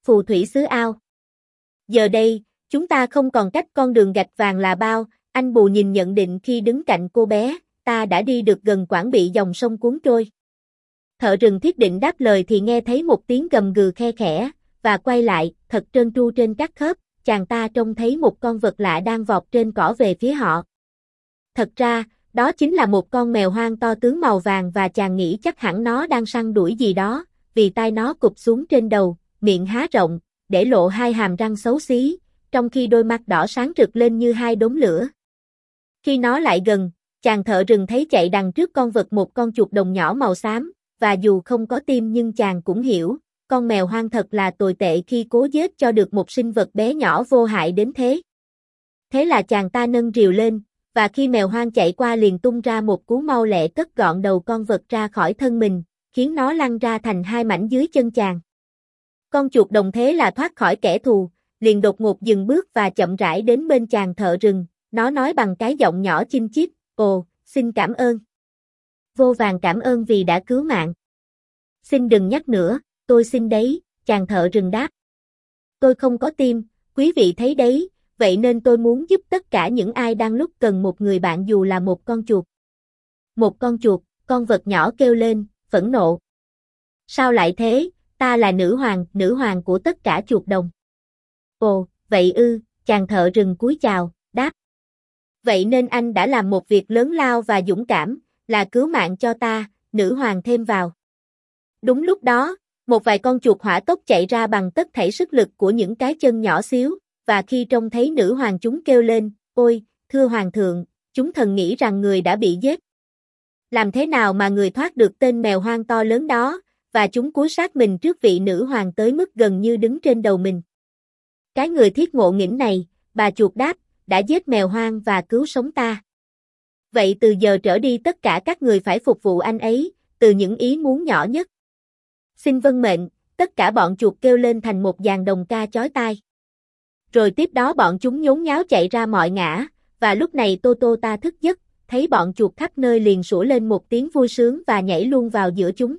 phù thủy xứ ao. Giờ đây, chúng ta không còn cách con đường gạch vàng là bao, anh Bù nhìn nhận định khi đứng cạnh cô bé, ta đã đi được gần quãng bị dòng sông cuốn trôi. Thợ rừng Thiết định đáp lời thì nghe thấy một tiếng gầm gừ khe khẽ, và quay lại, thật trơn tru trên các khớp, chàng ta trông thấy một con vật lạ đang vọt trên cỏ về phía họ. Thật ra, đó chính là một con mèo hoang to tướng màu vàng và chàng nghĩ chắc hẳn nó đang săn đuổi gì đó, vì tai nó cụp xuống trên đầu, miệng há rộng, để lộ hai hàm răng xấu xí, trong khi đôi mắt đỏ sáng rực lên như hai đốm lửa. Khi nó lại gần, chàng thợ rừng thấy chạy đằng trước con vật một con chuột đồng nhỏ màu xám, và dù không có tim nhưng chàng cũng hiểu, con mèo hoang thật là tồi tệ khi cố giết cho được một sinh vật bé nhỏ vô hại đến thế. Thế là chàng ta nâng rìu lên, và khi mèo hoang chạy qua liền tung ra một cú mau lẹ cất gọn đầu con vật ra khỏi thân mình, khiến nó lăn ra thành hai mảnh dưới chân chàng. Con chuột đồng thế là thoát khỏi kẻ thù, liền đột ngột dừng bước và chậm rãi đến bên chàng thợ rừng, nó nói bằng cái giọng nhỏ chinh chít, ồ, xin cảm ơn. Vô vàn cảm ơn vì đã cứu mạng. Xin đừng nhắc nữa, tôi xin đấy, chàng thợ rừng đáp. Tôi không có tim, quý vị thấy đấy, vậy nên tôi muốn giúp tất cả những ai đang lúc cần một người bạn dù là một con chuột. Một con chuột, con vật nhỏ kêu lên, phẫn nộ. Sao lại thế, ta là nữ hoàng của tất cả chuột đồng. Ồ, vậy ư, chàng thợ rừng cúi chào, đáp. Vậy nên anh đã làm một việc lớn lao và dũng cảm, là cứu mạng cho ta, nữ hoàng thêm vào. Đúng lúc đó, một vài con chuột hỏa tốc chạy ra bằng tất thảy sức lực của những cái chân nhỏ xíu, và khi trông thấy nữ hoàng chúng kêu lên, ôi, thưa hoàng thượng, chúng thần nghĩ rằng người đã bị giết. Làm thế nào mà người thoát được tên mèo hoang to lớn đó, và chúng cúi sát mình trước vị nữ hoàng tới mức gần như đứng trên đầu mình. Cái người thiết ngộ nghĩnh này, bà chuột đáp, đã giết mèo hoang và cứu sống ta. Vậy từ giờ trở đi tất cả các người phải phục vụ anh ấy, từ những ý muốn nhỏ nhất. Xin vâng mệnh, tất cả bọn chuột kêu lên thành một dàn đồng ca chói tai. Rồi tiếp đó bọn chúng nhốn nháo chạy ra mọi ngã, và lúc này Toto ta thức giấc, thấy bọn chuột khắp nơi liền sủa lên một tiếng vui sướng và nhảy luôn vào giữa chúng.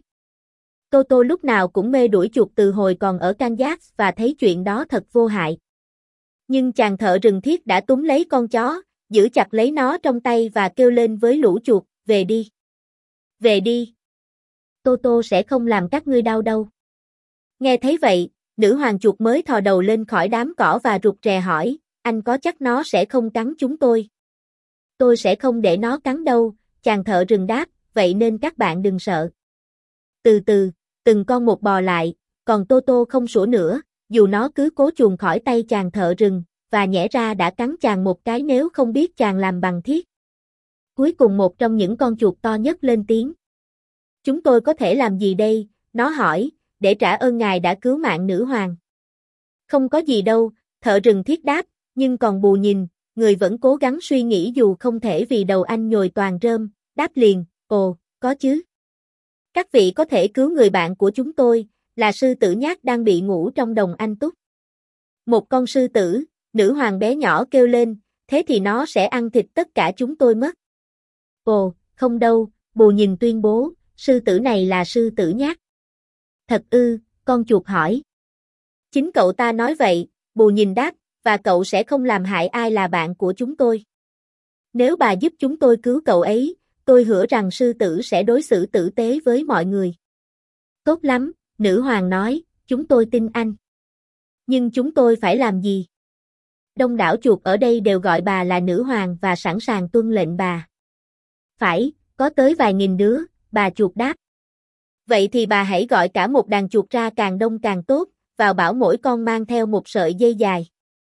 Toto lúc nào cũng mê đuổi chuột từ hồi còn ở Kansas và thấy chuyện đó thật vô hại. Nhưng chàng thợ rừng Thiết đã túm lấy con chó, giữ chặt lấy nó trong tay và kêu lên với lũ chuột, về đi. Về đi. Toto sẽ không làm các ngươi đau đâu. Nghe thấy vậy, nữ hoàng chuột mới thò đầu lên khỏi đám cỏ và rụt rè hỏi, anh có chắc nó sẽ không cắn chúng tôi? Tôi sẽ không để nó cắn đâu, chàng thợ rừng đáp, vậy nên các bạn đừng sợ. Từ từ, từng con một bò lại, còn Toto không sủa nữa, dù nó cứ cố chuồn khỏi tay chàng thợ rừng, và nhẽ ra đã cắn chàng một cái nếu không biết chàng làm bằng thiết. Cuối cùng một trong những con chuột to nhất lên tiếng. Chúng tôi có thể làm gì đây? Nó hỏi, để trả ơn ngài đã cứu mạng nữ hoàng. Không có gì đâu, thợ rừng Thiết đáp, nhưng còn Bù nhìn, người vẫn cố gắng suy nghĩ dù không thể vì đầu anh nhồi toàn rơm, đáp liền, ồ, có chứ. Các vị có thể cứu người bạn của chúng tôi, là sư tử nhác đang bị ngủ trong đồng anh túc. Một con sư tử, nữ hoàng bé nhỏ kêu lên, thế thì nó sẽ ăn thịt tất cả chúng tôi mất. Ồ, không đâu, Bù nhìn tuyên bố, sư tử này là sư tử nhác. Thật ư, con chuột hỏi. Chính cậu ta nói vậy, Bù nhìn đáp, và cậu sẽ không làm hại ai là bạn của chúng tôi. Nếu bà giúp chúng tôi cứu cậu ấy, tôi hứa rằng sư tử sẽ đối xử tử tế với mọi người. Tốt lắm, nữ hoàng nói, chúng tôi tin anh. Nhưng chúng tôi phải làm gì? Đông đảo chuột ở đây đều gọi bà là nữ hoàng và sẵn sàng tuân lệnh bà. Phải, có tới vài nghìn đứa, bà chuột đáp. Vậy thì bà hãy gọi cả một đàn chuột ra càng đông càng tốt, vào bảo mỗi con mang theo một sợi dây dài.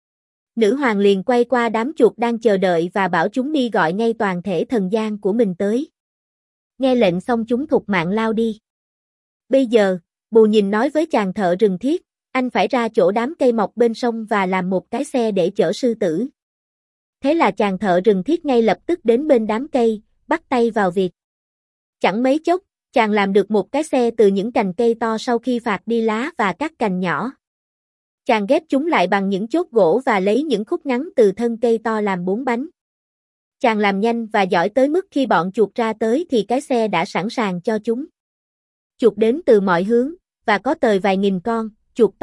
Nữ hoàng liền quay qua đám chuột đang chờ đợi và bảo chúng đi gọi ngay toàn thể thần gian của mình tới. Nghe lệnh xong chúng thục mạng lao đi. Bây giờ, Bù nhìn nói với chàng thợ rừng Thiết, anh phải ra chỗ đám cây mọc bên sông và làm một cái xe để chở sư tử. Thế là chàng thợ rừng Thiết ngay lập tức đến bên đám cây, bắt tay vào việc. Chẳng mấy chốc, chàng làm được một cái xe từ những cành cây to sau khi phạt đi lá và các cành nhỏ. Chàng ghép chúng lại bằng những chốt gỗ và lấy những khúc ngắn từ thân cây to làm 4 bánh. Chàng làm nhanh và giỏi tới mức khi bọn chuột ra tới thì cái xe đã sẵn sàng cho chúng. Chuột đến từ mọi hướng, và có tới vài nghìn con, chuột to,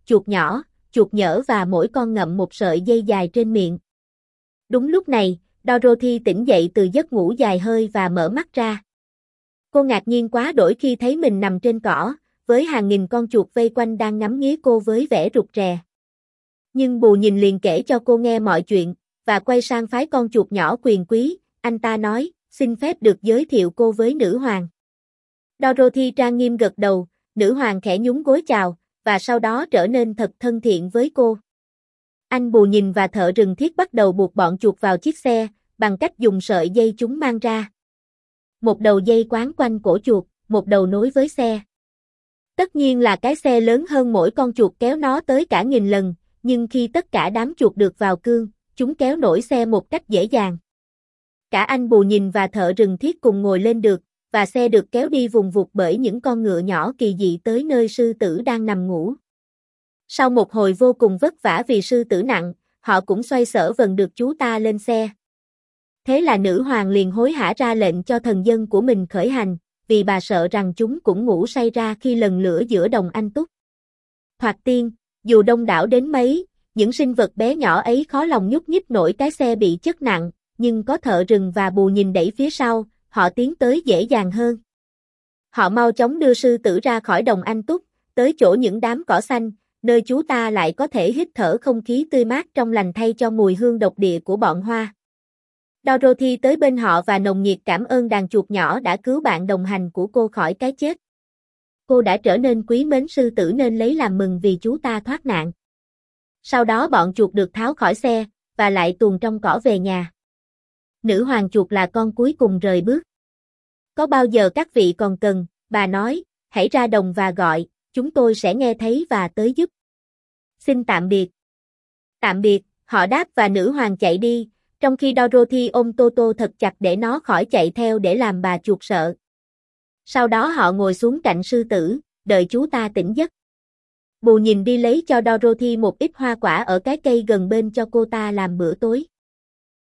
chuột nhỏ, chuột nhỡ và mỗi con ngậm một sợi dây dài trên miệng. Đúng lúc này, Dorothy tỉnh dậy từ giấc ngủ dài hơi và mở mắt ra. Cô ngạc nhiên quá đỗi khi thấy mình nằm trên cỏ, với hàng nghìn con chuột vây quanh đang ngắm nghía cô với vẻ rụt rè. Nhưng Bù nhìn liền kể cho cô nghe mọi chuyện, và quay sang phái con chuột nhỏ quyền quý, anh ta nói, xin phép được giới thiệu cô với nữ hoàng. Dorothy trang nghiêm gật đầu, nữ hoàng khẽ nhún gối chào, và sau đó trở nên thật thân thiện với cô. Anh Bù nhìn và thợ rừng Thiết bắt đầu buộc bọn chuột vào chiếc xe, bằng cách dùng sợi dây chúng mang ra. Một đầu dây quán quanh cổ chuột, một đầu nối với xe. Tất nhiên là cái xe lớn hơn mỗi con chuột kéo nó tới cả 1000 lần, nhưng khi tất cả đám chuột được vào cương, chúng kéo nổi xe một cách dễ dàng. Cả anh Bù nhìn và thợ rừng Thiết cùng ngồi lên được, và xe được kéo đi vùng vụt bởi những con ngựa nhỏ kỳ dị tới nơi sư tử đang nằm ngủ. Sau một hồi vô cùng vất vả vì sư tử nặng, họ cũng xoay sở vần được chú ta lên xe. Thế là nữ hoàng liền hối hả ra lệnh cho thần dân của mình khởi hành, vì bà sợ rằng chúng cũng ngủ say ra khi lần lửa giữa đồng anh túc. Thoạt tiên, dù đông đảo đến mấy, những sinh vật bé nhỏ ấy khó lòng nhúc nhích nổi cái xe bị chất nặng, nhưng có thợ rừng và Bù nhìn đẩy phía sau, họ tiến tới dễ dàng hơn. Họ mau chóng đưa sư tử ra khỏi đồng anh túc, tới chỗ những đám cỏ xanh, nơi chú ta lại có thể hít thở không khí tươi mát trong lành thay cho mùi hương độc địa của bọn hoa. Dorothy tới bên họ và nồng nhiệt cảm ơn đàn chuột nhỏ đã cứu bạn đồng hành của cô khỏi cái chết. Cô đã trở nên quý mến sư tử nên lấy làm mừng vì chú ta thoát nạn. Sau đó bọn chuột được tháo khỏi xe, và lại tuồn trong cỏ về nhà. Nữ hoàng chuột là con cuối cùng rời bước. Có bao giờ các vị còn cần, bà nói, hãy ra đồng và gọi, chúng tôi sẽ nghe thấy và tới giúp. Xin tạm biệt. Tạm biệt, họ đáp và nữ hoàng chạy đi, trong khi Dorothy ôm Toto thật chặt để nó khỏi chạy theo để làm bà chuột sợ. Sau đó họ ngồi xuống cạnh sư tử, đợi chú ta tỉnh giấc. Bù nhìn đi lấy cho Dorothy một ít hoa quả ở cái cây gần bên cho cô ta làm bữa tối.